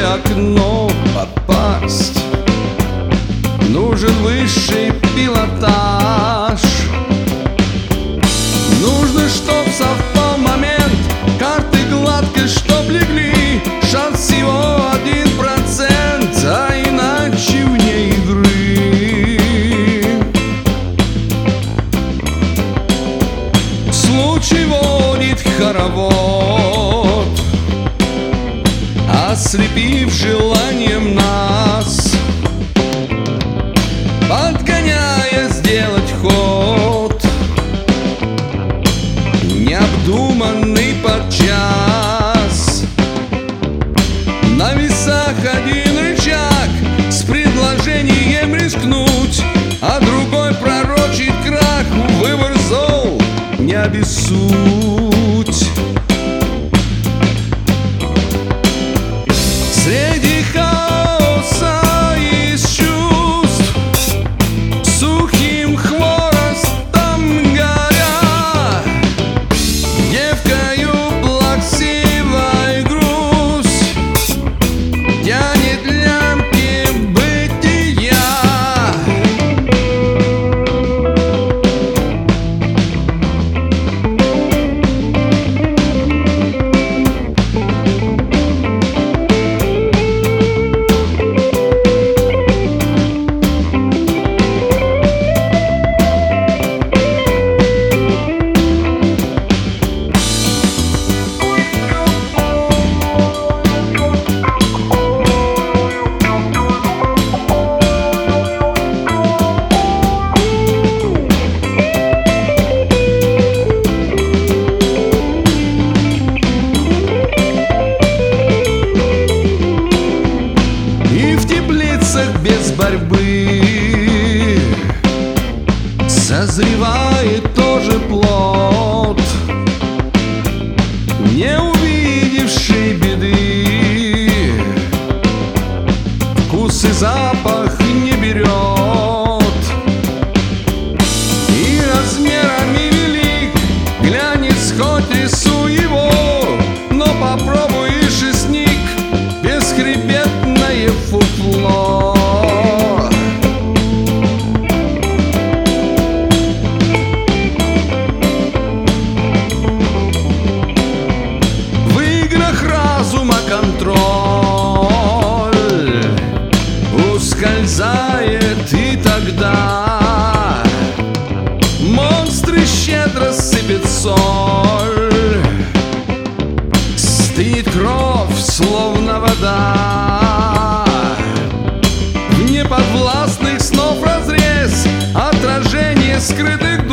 окно попасть. Нужен высший пилотаж. Нужно, чтоб совпал момент, карты гладко, чтоб легли. Шанс всего 1%, а иначе вне игры. Случай водит хоровод, ослепив желанием нас, подгоняя сделать ход, необдуманный подчас. На весах один рычаг, с предложением рискнуть, а другой пророчит крах. Выбор зол, не обессудь. Среди хаоса из чувств, сухим хворостом горя, девкою плаксивой грусть тянет лямки бытия. Без борьбы созревает тоже плод, не увидевший беды, вкус и запах не берет, и размерами велик глянец, хоть рису его, но попробуешь и сник бесхребетное футло. Контроль ускользает, и тогда монстры щедро сыпят соль. Стынет кровь, словно вода, в неподвластных снов разрез, отражение скрытых